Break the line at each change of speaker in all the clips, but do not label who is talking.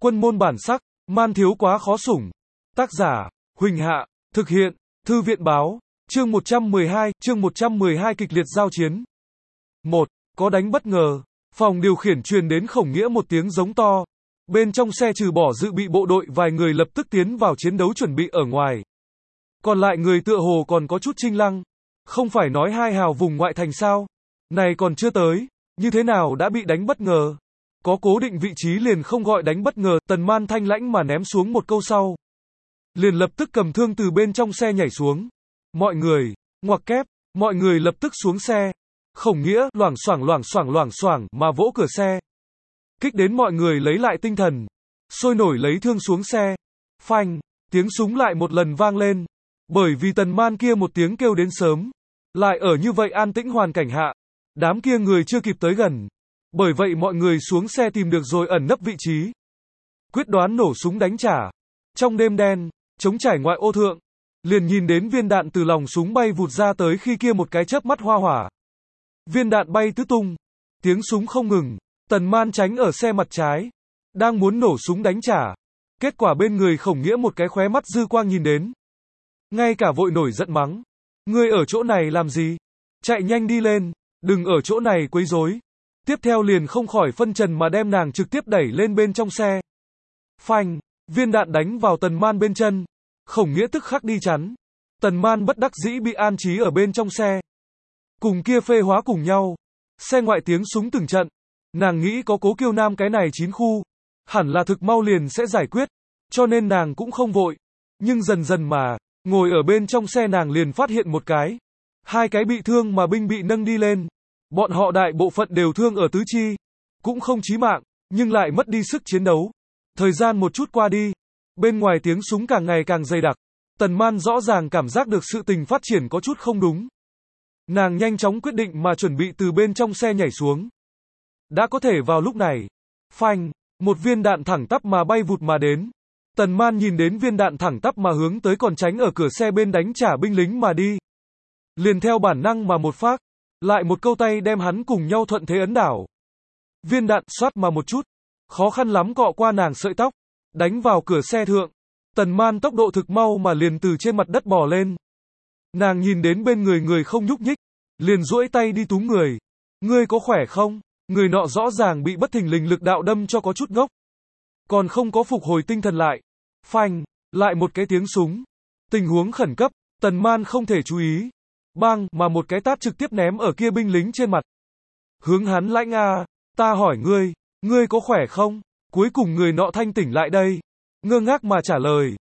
Quân môn bản sắc, man thiếu quá khó sủng. Tác giả, Huỳnh Hạ, thực hiện, Thư viện báo, chương 112 kịch liệt giao chiến. 1. Có đánh bất ngờ, phòng điều khiển truyền đến Khổng Nghĩa một tiếng giống to. Bên trong xe trừ bỏ dự bị bộ đội vài người lập tức tiến vào chiến đấu chuẩn bị ở ngoài. Còn lại người tựa hồ còn có chút chinh lăng. Không phải nói hai hào vùng ngoại thành sao? Này còn chưa tới, như thế nào đã bị đánh bất ngờ? Có cố định vị trí liền không gọi đánh bất ngờ, Tần Man thanh lãnh mà ném xuống một câu sau. Liền lập tức cầm thương từ bên trong xe nhảy xuống. Mọi người, ngoặc kép, mọi người lập tức xuống xe. Khổng Nghĩa, loảng xoảng mà vỗ cửa xe. Kích đến mọi người lấy lại tinh thần. Sôi nổi lấy thương xuống xe. Phanh, tiếng súng lại một lần vang lên. Bởi vì Tần Man kia một tiếng kêu đến sớm. Lại ở như vậy an tĩnh hoàn cảnh hạ. Đám kia người chưa kịp tới gần. Bởi vậy mọi người xuống xe tìm được rồi ẩn nấp vị trí. Quyết đoán nổ súng đánh trả. Trong đêm đen, trống trải ngoại ô thượng. Liền nhìn đến viên đạn từ lòng súng bay vụt ra tới khi kia một cái chớp mắt hoa hỏa. Viên đạn bay tứ tung. Tiếng súng không ngừng. Tần Man tránh ở xe mặt trái. Đang muốn nổ súng đánh trả. Kết quả bên người Khổng Nghĩa một cái khóe mắt dư quang nhìn đến. Ngay cả vội nổi giận mắng. Ngươi ở chỗ này làm gì? Chạy nhanh đi lên. Đừng ở chỗ này quấy rối. Tiếp theo liền không khỏi phân trần mà đem nàng trực tiếp đẩy lên bên trong xe. Phanh, viên đạn đánh vào Tần Man bên chân. Khổng Nghĩa tức khắc đi chắn. Tần Man bất đắc dĩ bị an trí ở bên trong xe. Cùng kia phê hóa cùng nhau. Xe ngoại tiếng súng từng trận. Nàng nghĩ có Cố Kiêu Nam cái này 9 khu. Hẳn là thực mau liền sẽ giải quyết. Cho nên nàng cũng không vội. Nhưng dần dần mà, ngồi ở bên trong xe nàng liền phát hiện một cái. Hai cái bị thương mà binh bị nâng đi lên. Bọn họ đại bộ phận đều thương ở tứ chi. Cũng không chí mạng, nhưng lại mất đi sức chiến đấu. Thời gian một chút qua đi. Bên ngoài tiếng súng càng ngày càng dày đặc. Tần Man rõ ràng cảm giác được sự tình phát triển có chút không đúng. Nàng nhanh chóng quyết định mà chuẩn bị từ bên trong xe nhảy xuống. Đã có thể vào lúc này. Phanh, một viên đạn thẳng tắp mà bay vụt mà đến. Tần Man nhìn đến viên đạn thẳng tắp mà hướng tới còn tránh ở cửa xe bên đánh trả binh lính mà đi. Liền theo bản năng mà một phát. Lại một câu tay đem hắn cùng nhau thuận thế ấn đảo. Viên đạn xoát mà một chút. Khó khăn lắm cọ qua nàng sợi tóc. Đánh vào cửa xe thượng. Tần Man tốc độ thực mau mà liền từ trên mặt đất bò lên. Nàng nhìn đến bên người không nhúc nhích. Liền duỗi tay đi túm người. Ngươi có khỏe không? Người nọ rõ ràng bị bất thình lình lực đạo đâm cho có chút ngốc. Còn không có phục hồi tinh thần lại. Phanh, lại một cái tiếng súng. Tình huống khẩn cấp, Tần Man không thể chú ý. Bang, mà một cái tát trực tiếp ném ở kia binh lính trên mặt. Hướng hắn lãnh a, ta hỏi ngươi có khỏe không? Cuối cùng người nọ thanh tỉnh lại đây. Ngơ ngác mà trả lời.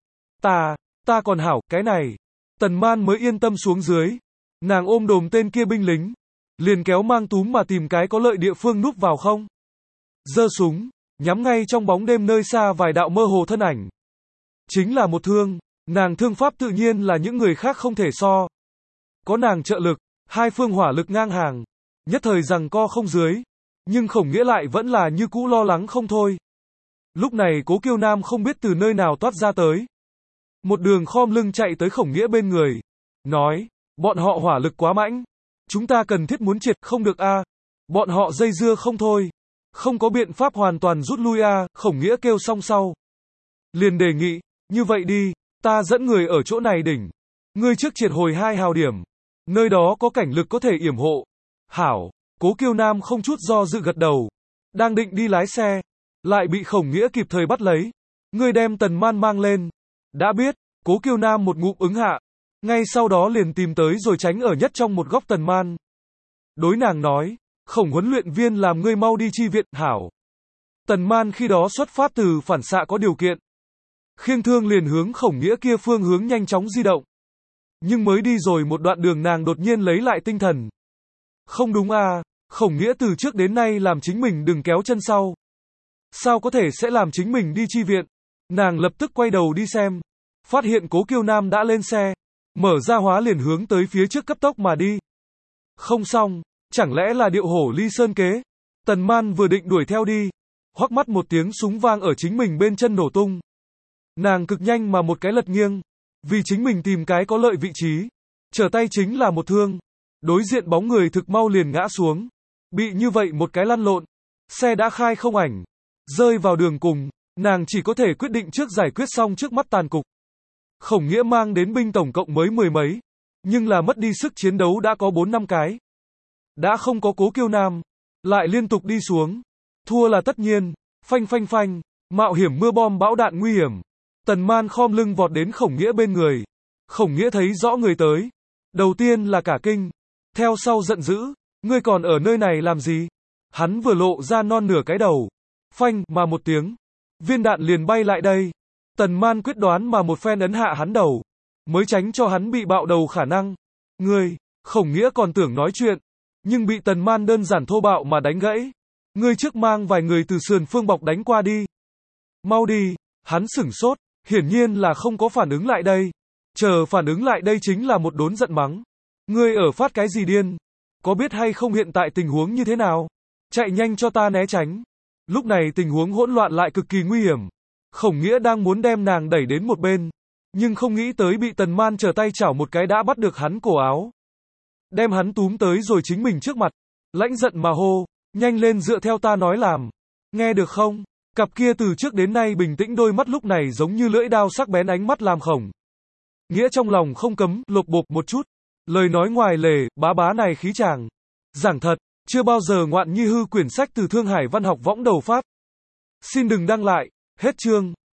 Ta còn hảo, cái này. Tần Man mới yên tâm xuống dưới. Nàng ôm đồm tên kia binh lính. Liền kéo mang túm mà tìm cái có lợi địa phương núp vào không. Giơ súng, nhắm ngay trong bóng đêm nơi xa vài đạo mơ hồ thân ảnh. Chính là một thương, nàng thương pháp tự nhiên là những người khác không thể so. Có nàng trợ lực, hai phương hỏa lực ngang hàng. Nhất thời giằng co không dưới. Nhưng Khổng Nghĩa lại vẫn là như cũ lo lắng không thôi. Lúc này Cố Kiêu Nam không biết từ nơi nào toát ra tới. Một đường khom lưng chạy tới Khổng Nghĩa bên người. Nói, bọn họ hỏa lực quá mãnh. Chúng ta cần thiết muốn triệt, không được a. Bọn họ dây dưa không thôi. Không có biện pháp hoàn toàn rút lui a. Khổng Nghĩa kêu xong sau. Liền đề nghị, như vậy đi, ta dẫn người ở chỗ này đỉnh. Ngươi trước triệt hồi 2 hào điểm. Nơi đó có cảnh lực có thể yểm hộ. Hảo, Cố Kiêu Nam không chút do dự gật đầu. Đang định đi lái xe. Lại bị Khổng Nghĩa kịp thời bắt lấy. Ngươi đem Tần Man mang lên. Đã biết, Cố Kiêu Nam một ngụm ứng hạ. Ngay sau đó liền tìm tới rồi tránh ở nhất trong một góc Tần Man. Đối nàng nói, Khổng huấn luyện viên làm ngươi mau đi chi viện, hảo. Tần Man khi đó xuất phát từ phản xạ có điều kiện. Khiêng thương liền hướng Khổng Nghĩa kia phương hướng nhanh chóng di động. Nhưng mới đi rồi một đoạn đường nàng đột nhiên lấy lại tinh thần. Không đúng a, Khổng Nghĩa từ trước đến nay làm chính mình đừng kéo chân sau. Sao có thể sẽ làm chính mình đi chi viện? Nàng lập tức quay đầu đi xem. Phát hiện Cố Kiêu Nam đã lên xe. Mở ra hóa liền hướng tới phía trước cấp tốc mà đi. Không xong, chẳng lẽ là điệu hổ ly sơn kế? Tần Man vừa định đuổi theo đi. Hoắc mắt một tiếng súng vang ở chính mình bên chân nổ tung. Nàng cực nhanh mà một cái lật nghiêng. Vì chính mình tìm cái có lợi vị trí. Trở tay chính là một thương. Đối diện bóng người thực mau liền ngã xuống. Bị như vậy một cái lăn lộn. Xe đã khai không ảnh. Rơi vào đường cùng. Nàng chỉ có thể quyết định trước giải quyết xong trước mắt tàn cục. Khổng Nghĩa mang đến binh tổng cộng mới 10 mấy, nhưng là mất đi sức chiến đấu đã có 4-5 cái. Đã không có Cố Kiêu Nam, lại liên tục đi xuống. Thua là tất nhiên, phanh phanh phanh, mạo hiểm mưa bom bão đạn nguy hiểm. Tần Man khom lưng vọt đến Khổng Nghĩa bên người. Khổng Nghĩa thấy rõ người tới. Đầu tiên là cả kinh, theo sau giận dữ, ngươi còn ở nơi này làm gì? Hắn vừa lộ ra non nửa cái đầu. Phanh mà một tiếng, viên đạn liền bay lại đây. Tần Man quyết đoán mà một phen ấn hạ hắn đầu, mới tránh cho hắn bị bạo đầu khả năng. Ngươi, Khổng Nghĩa còn tưởng nói chuyện, nhưng bị Tần Man đơn giản thô bạo mà đánh gãy. Ngươi trước mang vài người từ sườn phương bọc đánh qua đi. Mau đi, hắn sửng sốt, hiển nhiên là không có phản ứng lại đây. Chờ phản ứng lại đây chính là một đốn giận mắng. Ngươi ở phát cái gì điên? Có biết hay không hiện tại tình huống như thế nào? Chạy nhanh cho ta né tránh. Lúc này tình huống hỗn loạn lại cực kỳ nguy hiểm. Khổng Nghĩa đang muốn đem nàng đẩy đến một bên, nhưng không nghĩ tới bị Tần Man trở tay chảo một cái đã bắt được hắn cổ áo. Đem hắn túm tới rồi chính mình trước mặt, lãnh giận mà hô, nhanh lên dựa theo ta nói làm. Nghe được không? Cặp kia từ trước đến nay bình tĩnh đôi mắt lúc này giống như lưỡi dao sắc bén ánh mắt làm Khổng Nghĩa trong lòng không cấm lột bột một chút. Lời nói ngoài lề, bá bá này khí chàng. Giảng thật, chưa bao giờ ngoạn nhi hư quyển sách từ Thương Hải Văn học võng đầu phát. Xin đừng đăng lại, hết chương.